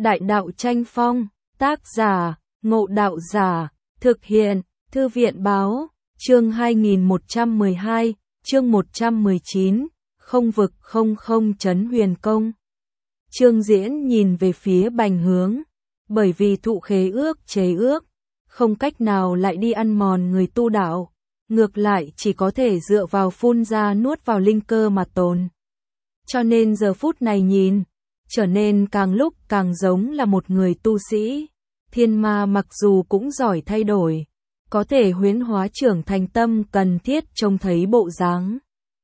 Đại đạo tranh phong, tác giả, Ngộ Đạo Giả, thực hiện, Thư viện báo, chương 2112, chương 119, không vực không không trấn huyền công. Trương Diễn nhìn về phía Bành Hướng, bởi vì thụ khế ước chế ước, không cách nào lại đi ăn mòn người tu đạo, ngược lại chỉ có thể dựa vào phun ra nuốt vào linh cơ mà tồn. Cho nên giờ phút này nhìn, trở nên càng lúc càng giống là một người tu sĩ. Thiên ma mặc dù cũng giỏi thay đổi, có thể huyễn hóa trưởng thành tâm cần thiết trông thấy bộ dáng.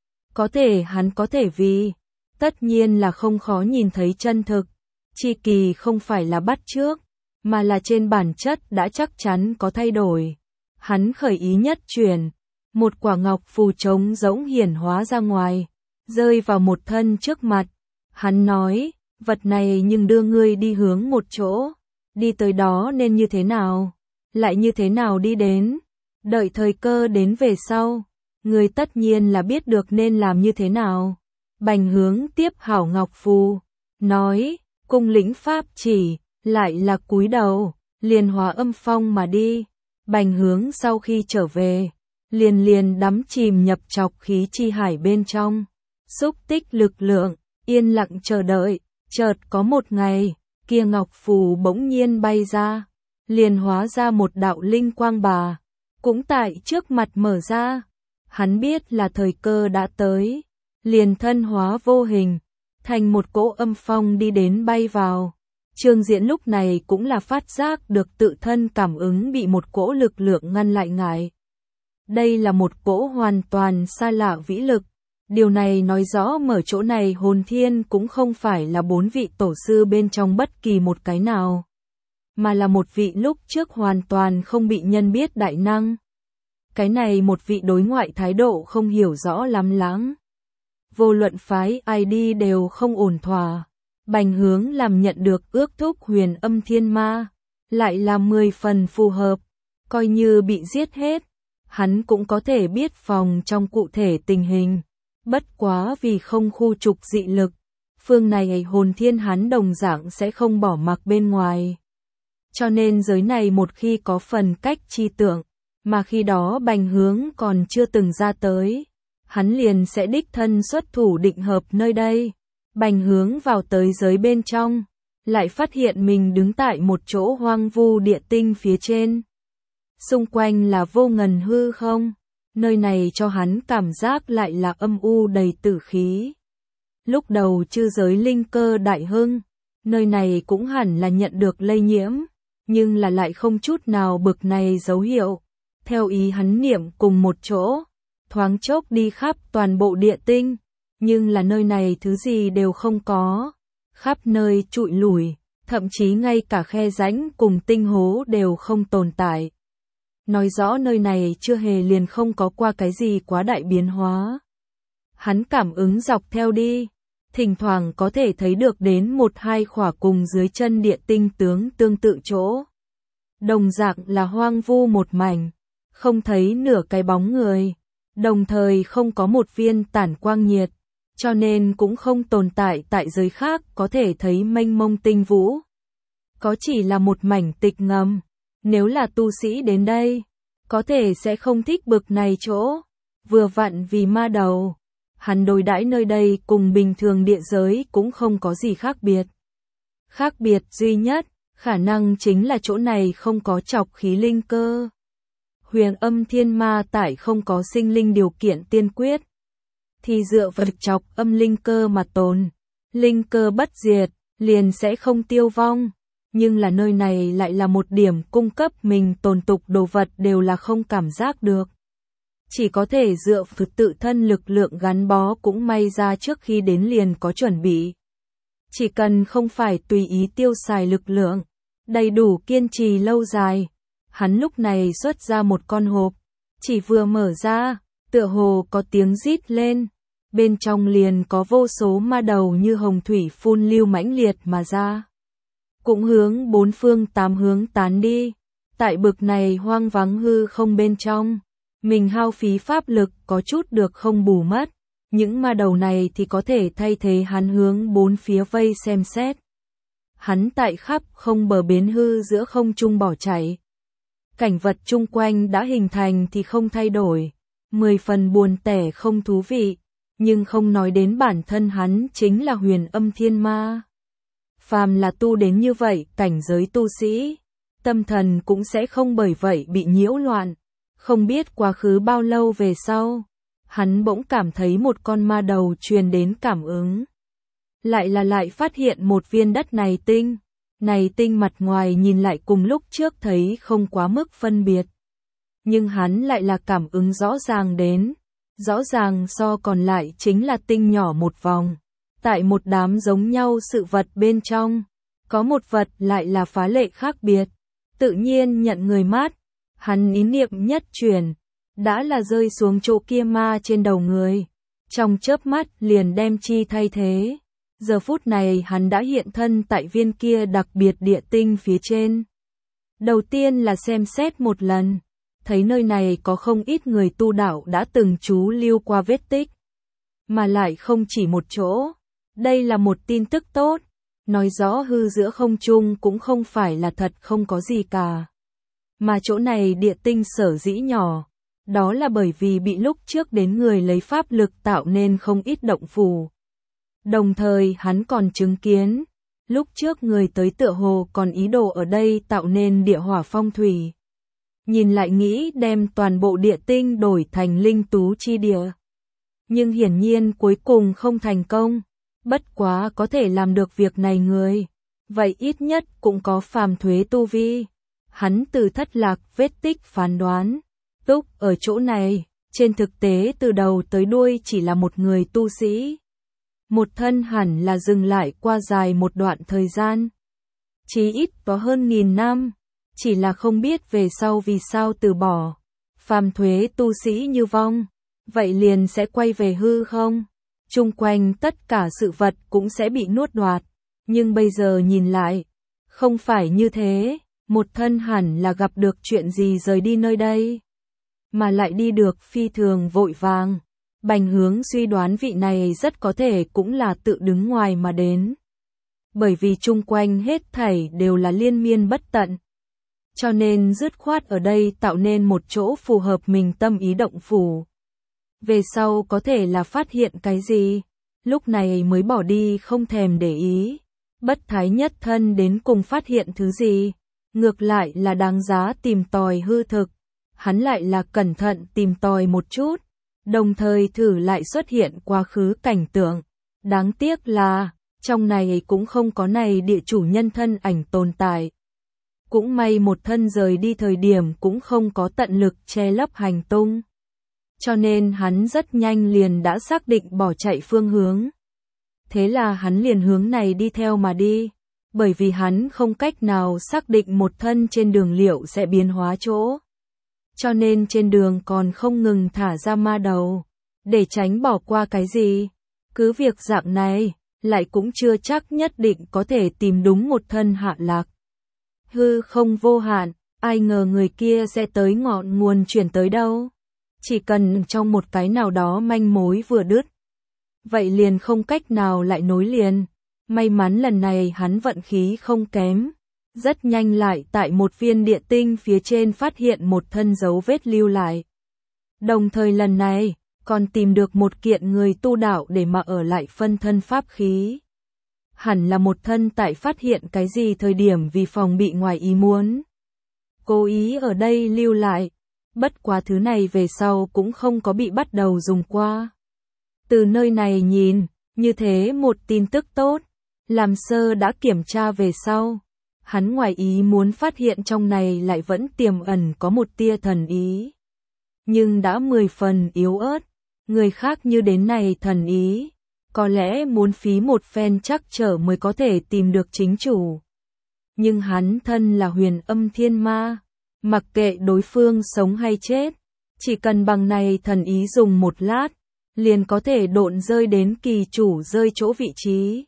Có thể hắn có thể vì, tất nhiên là không khó nhìn thấy chân thực, chi kỳ không phải là bắt chước, mà là trên bản chất đã chắc chắn có thay đổi. Hắn khởi ý nhất chuyển, một quả ngọc phù trống rỗng hiển hóa ra ngoài, rơi vào một thân trước mặt. Hắn nói, vật này nhưng đưa ngươi đi hướng một chỗ, đi tới đó nên như thế nào, lại như thế nào đi đến, đợi thời cơ đến về sau, ngươi tất nhiên là biết được nên làm như thế nào. Bành Hướng tiếp hảo ngọc phù, nói, cung lĩnh pháp chỉ, lại là cúi đầu, liền hóa âm phong mà đi. Bành Hướng sau khi trở về, liền đắm chìm nhập trọc khí chi hải bên trong, xúc tích lực lượng, yên lặng chờ đợi. Chợt có một ngày, kia ngọc phù bỗng nhiên bay ra, liền hóa ra một đạo linh quang bà, cũng tại trước mặt mở ra. Hắn biết là thời cơ đã tới, liền thân hóa vô hình, thành một cỗ âm phong đi đến bay vào. Trương Diễn lúc này cũng là phát giác được tự thân cảm ứng bị một cỗ lực lượng ngăn lại ngại. Đây là một cỗ hoàn toàn xa lạ vĩ lực. Điều này nói rõ mở chỗ này hồn thiên cũng không phải là 4 vị tổ sư bên trong bất kỳ một cái nào, mà là một vị lúc trước hoàn toàn không bị nhân biết đại năng. Cái này một vị đối ngoại thái độ không hiểu rõ lắm lắng. Vô luận phái ai đi đều không ổn thỏa. Bành Hướng làm nhận được ước thúc huyền âm thiên ma, lại là 10 phần phù hợp, coi như bị giết hết, hắn cũng có thể biết phòng trong cụ thể tình hình. Bất quá vì không khu trục dị lực, phương này hồn thiên hắn đồng dạng sẽ không bỏ mặc bên ngoài. Cho nên giới này một khi có phần cách chi tưởng, mà khi đó Bành Hướng còn chưa từng ra tới, hắn liền sẽ đích thân xuất thủ định hợp nơi đây. Bành Hướng vào tới giới bên trong, lại phát hiện mình đứng tại một chỗ hoang vu địa tinh phía trên. Xung quanh là vô ngần hư không. Nơi này cho hắn cảm giác lại là âm u đầy tử khí. Lúc đầu chư giới linh cơ đại hưng, nơi này cũng hẳn là nhận được lây nhiễm, nhưng là lại không chút nào bực này dấu hiệu. Theo ý hắn niệm cùng một chỗ, thoáng chốc đi khắp toàn bộ địa tinh, nhưng là nơi này thứ gì đều không có, khắp nơi trụi lủi, thậm chí ngay cả khe rãnh cùng tinh hố đều không tồn tại. Nói rõ nơi này chưa hề liền không có qua cái gì quá đại biến hóa. Hắn cảm ứng dọc theo đi, thỉnh thoảng có thể thấy được đến 1-2 khỏa cùng dưới chân địa tinh tướng tương tự chỗ. Đồng dạng là hoang vu một mảnh, không thấy nửa cái bóng người, đồng thời không có một viên tản quang nhiệt, cho nên cũng không tồn tại tại giới khác có thể thấy mênh mông tinh vũ. Có chỉ là một mảnh tịch ngầm. Nếu là tu sĩ đến đây, có thể sẽ không thích bực này chỗ, vừa vặn vì ma đầu. Hắn đối đãi nơi đây cùng bình thường địa giới cũng không có gì khác biệt. Khác biệt duy nhất, khả năng chính là chỗ này không có trọc khí linh cơ. Huyền âm thiên ma tại không có sinh linh điều kiện tiên quyết, thì dựa vào trọc âm linh cơ mà tồn. Linh cơ bất diệt, liền sẽ không tiêu vong. Nhưng là nơi này lại là một điểm cung cấp mình tồn tục đồ vật đều là không cảm giác được. Chỉ có thể dựa vào tự thân lực lượng gắn bó cũng may ra trước khi đến liền có chuẩn bị. Chỉ cần không phải tùy ý tiêu xài lực lượng, đầy đủ kiên trì lâu dài. Hắn lúc này xuất ra một con hộp, chỉ vừa mở ra, tựa hồ có tiếng rít lên. Bên trong liền có vô số ma đầu như hồng thủy phun lưu mãnh liệt mà ra. Cũng hướng 4 phương 8 hướng tán đi. Tại bực này hoang vắng hư không bên trong, mình hao phí pháp lực có chút được không bù mất. Những ma đầu này thì có thể thay thế hắn hướng 4 phía vây xem xét. hắn tại khắp không bờ bến hư giữa không trung bỏ chạy. Cảnh vật chung quanh đã hình thành thì không thay đổi, 10 phần buồn tẻ không thú vị, nhưng không nói đến bản thân hắn chính là Huyền Âm Thiên Ma. Phàm là tu đến như vậy, cảnh giới tu sĩ, tâm thần cũng sẽ không bởi vậy bị nhiễu loạn. Không biết quá khứ bao lâu về sau, hắn bỗng cảm thấy một con ma đầu truyền đến cảm ứng. Lại phát hiện một viên đất này tinh mặt ngoài nhìn lại cùng lúc trước thấy không quá mức phân biệt. Nhưng hắn lại là cảm ứng rõ ràng đến, rõ ràng so còn lại chính là tinh nhỏ một vòng. Tại một đám giống nhau sự vật bên trong, có một vật lại là phá lệ khác biệt, tự nhiên nhận người mát. Hắn ý niệm nhất chuyển, đã là rơi xuống chỗ kia ma trên đầu người, trong chớp mắt liền đem chi thay thế. Giờ phút này hắn đã hiện thân tại viên kia đặc biệt địa tinh phía trên. Đầu tiên là xem xét một lần, thấy nơi này có không ít người tu đạo đã từng trú lưu qua vết tích, mà lại không chỉ một chỗ. Đây là một tin tức tốt, nói rõ hư giữa không trung cũng không phải là thật không có gì cả. Mà chỗ này địa tinh sở dĩ nhỏ, đó là bởi vì bị lúc trước đến người lấy pháp lực tạo nên không ít động phủ. Đồng thời hắn còn chứng kiến, lúc trước người tới tựa hồ còn ý đồ ở đây tạo nên địa hỏa phong thủy. Nhìn lại nghĩ đem toàn bộ địa tinh đổi thành linh tú chi địa. Nhưng hiển nhiên cuối cùng không thành công, bất quá có thể làm được việc này người, vậy ít nhất cũng có phàm thuế tu vi. Hắn từ thất lạc vết tích phán đoán, Túc ở chỗ này, trên thực tế từ đầu tới đuôi chỉ là một người tu sĩ. Một thân hẳn là dừng lại qua dài một đoạn thời gian. Chí ít có hơn 1000 năm, chỉ là không biết về sau vì sao từ bỏ. Phàm thuế tu sĩ như vong, vậy liền sẽ quay về hư không? Chung quanh tất cả sự vật cũng sẽ bị nuốt đoạt. Nhưng bây giờ nhìn lại, không phải như thế. Một thân hẳn là gặp được chuyện gì rời đi nơi đây, mà lại đi được phi thường vội vàng. Bành Hướng suy đoán vị này rất có thể cũng là tự đứng ngoài mà đến. Bởi vì chung quanh hết thảy đều là liên miên bất tận. Cho nên dứt khoát ở đây tạo nên một chỗ phù hợp mình tâm ý động phủ. Về sau có thể là phát hiện cái gì, lúc này mới bỏ đi không thèm để ý. Bất thái nhất thân đến cùng phát hiện thứ gì, ngược lại là đáng giá tìm tòi hư thực. Hắn lại là cẩn thận tìm tòi một chút, đồng thời thử lại xuất hiện quá khứ cảnh tượng. Đáng tiếc là, trong này cũng không có này địa chủ nhân thân ảnh tồn tại. Cũng may một thân rời đi thời điểm cũng không có tận lực che lấp hành tung. Cho nên hắn rất nhanh liền đã xác định bỏ chạy phương hướng. Thế là hắn liền hướng này đi theo mà đi. Bởi vì hắn không cách nào xác định một thân trên đường liệu sẽ biến hóa chỗ. Cho nên trên đường còn không ngừng thả ra ma đầu, để tránh bỏ qua cái gì. Cứ việc dạng này, lại cũng chưa chắc nhất định có thể tìm đúng một thân hạ lạc. Hư không vô hạn, ai ngờ người kia sẽ tới ngọn nguồn chuyển tới đâu. Chỉ cần trong một cái nào đó manh mối vừa đứt, vậy liền không cách nào lại nối liền. May mắn lần này hắn vận khí không kém, rất nhanh lại tại một viên địa tinh phía trên phát hiện một thân dấu vết lưu lại. Đồng thời lần này, còn tìm được một kiện người tu đạo để mà ở lại phân thân pháp khí. Hẳn là một thân tại phát hiện cái gì thời điểm vì phòng bị ngoài ý muốn. Cố ý ở đây lưu lại, bất quá thứ này về sau cũng không có bị bắt đầu dùng qua. Từ nơi này nhìn, như thế một tin tức tốt. Làm sơ đã kiểm tra về sau, hắn ngoài ý muốn phát hiện trong này lại vẫn tiềm ẩn có một tia thần ý. Nhưng đã 10 phần yếu ớt, người khác như đến này thần ý, có lẽ muốn phí một phen chắc trở mới có thể tìm được chính chủ. Nhưng hắn thân là Huyền Âm Thiên Ma, mặc kệ đối phương sống hay chết, chỉ cần bằng này thần ý dùng một lát, liền có thể độn rơi đến kỳ chủ rơi chỗ vị trí.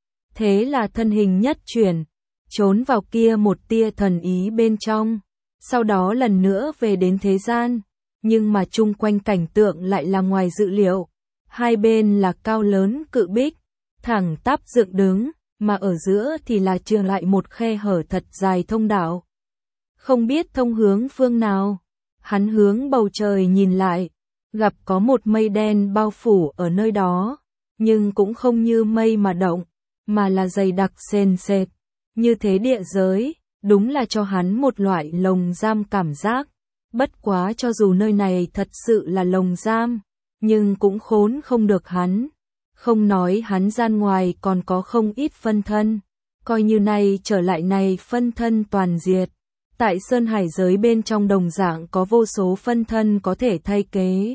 Thế là thân hình nhất chuyển, trốn vào kia một tia thần ý bên trong, sau đó lần nữa về đến thế gian, nhưng mà chung quanh cảnh tượng lại là ngoài dự liệu. Hai bên là cao lớn cự bích, thẳng tắp dựng đứng, mà ở giữa thì là chừa lại một khe hở thật dài thông đạo. Không biết thông hướng phương nào, hắn hướng bầu trời nhìn lại, gặp có một mây đen bao phủ ở nơi đó, nhưng cũng không như mây mà động, mà là dày đặc sền sệt. Như thế địa giới, đúng là cho hắn một loại lồng giam cảm giác. Bất quá cho dù nơi này thật sự là lồng giam, nhưng cũng khốn không được hắn. Không nói hắn gian ngoài còn có không ít phân thân, coi như này trở lại này phân thân toàn diệt. Tại Sơn Hải giới bên trong đồng dạng có vô số phân thân có thể thay kế.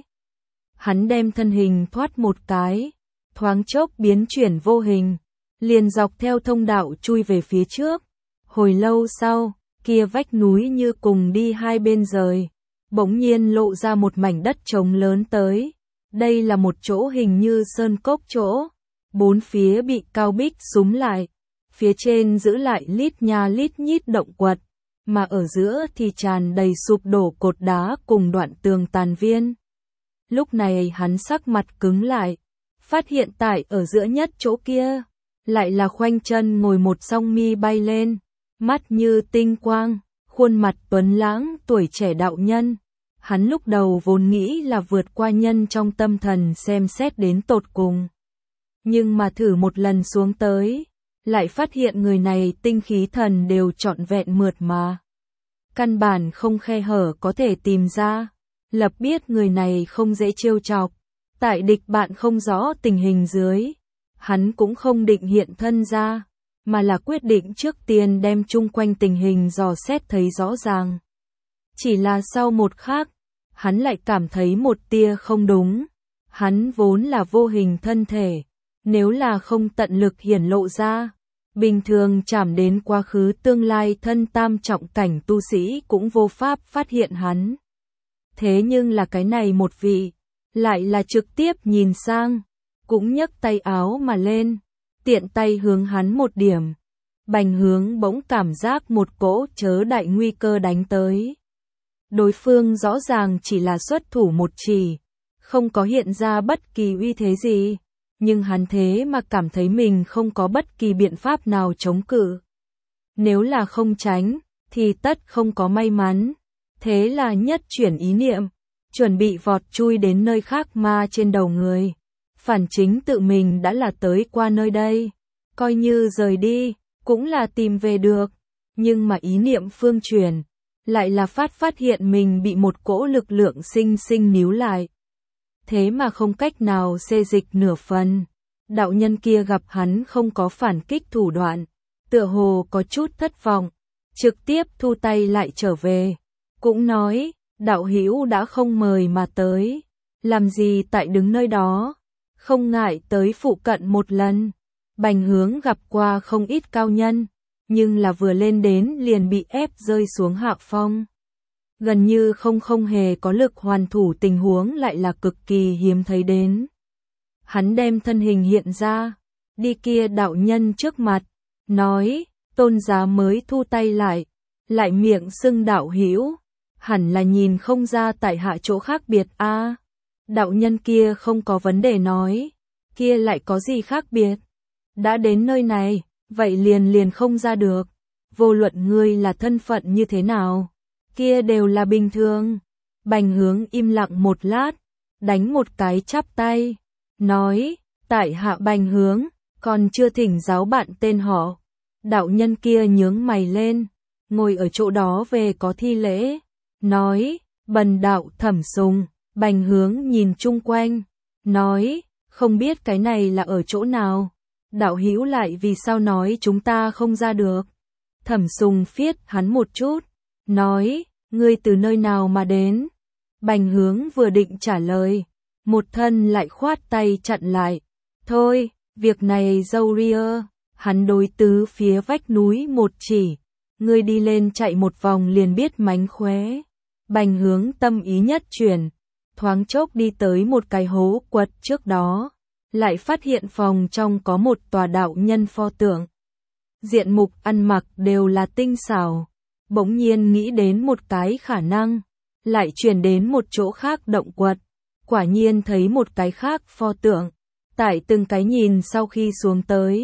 Hắn đem thân hình thoát một cái, thoáng chốc biến chuyển vô hình, liền dọc theo thông đạo chui về phía trước. Hồi lâu sau, kia vách núi như cùng đi hai bên rời, bỗng nhiên lộ ra một mảnh đất trống lớn tới. Đây là một chỗ hình như sơn cốc chỗ, bốn phía bị cao bích súm lại, phía trên giữ lại lít nha lít nhít động quật, mà ở giữa thì tràn đầy sụp đổ cột đá cùng đoạn tường tàn viên. Lúc này hắn sắc mặt cứng lại, phát hiện tại ở giữa nhất chỗ kia, lại là khoanh chân ngồi một song mi bay lên, mắt như tinh quang, khuôn mặt tuấn lãng tuổi trẻ đạo nhân. Hắn lúc đầu vốn nghĩ là vượt qua nhân trong tâm thần xem xét đến tột cùng. Nhưng mà thử một lần xuống tới, lại phát hiện người này tinh khí thần đều trọn vẹn mượt mà. Căn bản không khe hở có thể tìm ra, lập biết người này không dễ trêu chọc. Tại địch bạn không rõ tình hình dưới, hắn cũng không định hiện thân ra, mà là quyết định trước tiên đem chung quanh tình hình dò xét thấy rõ ràng. Chỉ là sau một khắc, hắn lại cảm thấy một tia không đúng. Hắn vốn là vô hình thân thể, nếu là không tận lực hiển lộ ra, bình thường chạm đến quá khứ tương lai thân tam trọng cảnh tu sĩ cũng vô pháp phát hiện hắn. Thế nhưng là cái này một vị, lại là trực tiếp nhìn sang, cũng nhấc tay áo mà lên, tiện tay hướng hắn một điểm. Bành Hướng bỗng cảm giác một cỗ chớ đại nguy cơ đánh tới. Đối phương rõ ràng chỉ là xuất thủ một chỉ, không có hiện ra bất kỳ uy thế gì, nhưng hắn thế mà cảm thấy mình không có bất kỳ biện pháp nào chống cự. Nếu là không tránh, thì tất không có may mắn. Thế là nhất chuyển ý niệm, chuẩn bị vọt chui đến nơi khác mà trên đầu người. Phản chính tự mình đã là tới qua nơi đây, coi như rời đi, cũng là tìm về được. Nhưng mà ý niệm phương chuyển, lại là phát hiện mình bị một cỗ lực lượng sinh sinh níu lại. Thế mà không cách nào xê dịch nửa phần. Đạo nhân kia gặp hắn không có phản kích thủ đoạn, tựa hồ có chút thất vọng, trực tiếp thu tay lại trở về. Cũng nói, đạo hữu đã không mời mà tới, làm gì tại đứng nơi đó, không ngại tới phụ cận một lần. Bành Hướng gặp qua không ít cao nhân, nhưng là vừa lên đến liền bị ép rơi xuống hạ phong. Gần như không hề có lực hoàn thủ tình huống lại là cực kỳ hiếm thấy đến. Hắn đem thân hình hiện ra, đi kia đạo nhân trước mặt, nói, tôn giá mới thu tay lại miệng xưng đạo hữu, hẳn là nhìn không ra tại hạ chỗ khác biệt a. Đạo nhân kia không có vấn đề nói, kia lại có gì khác biệt? Đã đến nơi này, vậy liền không ra được, vô luận ngươi là thân phận như thế nào, kia đều là bình thường. Bành Hướng im lặng một lát, đánh một cái chắp tay, nói, tại hạ Bành Hướng, còn chưa thỉnh giáo bạn tên họ. Đạo nhân kia nhướng mày lên, ngồi ở chỗ đó về có thi lễ, nói, bần đạo Thẩm Sùng. Bành Hướng nhìn chung quanh, nói, không biết cái này là ở chỗ nào, đạo hữu lại vì sao nói chúng ta không ra được. Thẩm Sùng phiết hắn một chút, nói, ngươi từ nơi nào mà đến? Bành Hướng vừa định trả lời, một thân lại khoát tay chặn lại, thôi, việc này dâu ria. Hắn đối tứ phía vách núi một chỉ, ngươi đi lên chạy một vòng liền biết mánh khóe. Bành Hướng tâm ý nhất chuyển, thoáng chốc đi tới một cái hố quật trước đó, lại phát hiện phòng trong có một tòa đạo nhân pho tượng. Diện mục ăn mặc đều là tinh xảo, bỗng nhiên nghĩ đến một cái khả năng, lại chuyển đến một chỗ khác động quật, quả nhiên thấy một cái khác pho tượng. Tại từng cái nhìn sau khi xuống tới,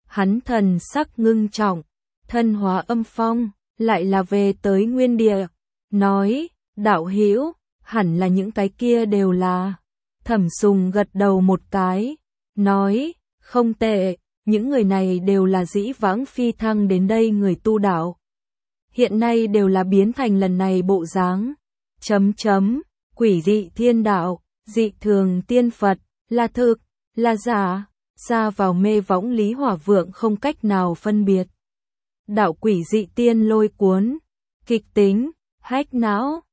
hắn thần sắc ngưng trọng, thân hóa âm phong, lại là về tới nguyên địa, nói, đạo hữu, hẳn là những cái kia đều là. Thẩm Sùng gật đầu một cái, nói, không tệ, những người này đều là dĩ vãng phi thăng đến đây người tu đạo. Hiện nay đều là biến thành lần này bộ dáng. Quỷ dị thiên đạo, dị thường tiên Phật, là thực, là giả, ra vào mê võng Lý Hỏa Vượng không cách nào phân biệt. Đạo quỷ dị tiên lôi cuốn, kịch tính, hách não,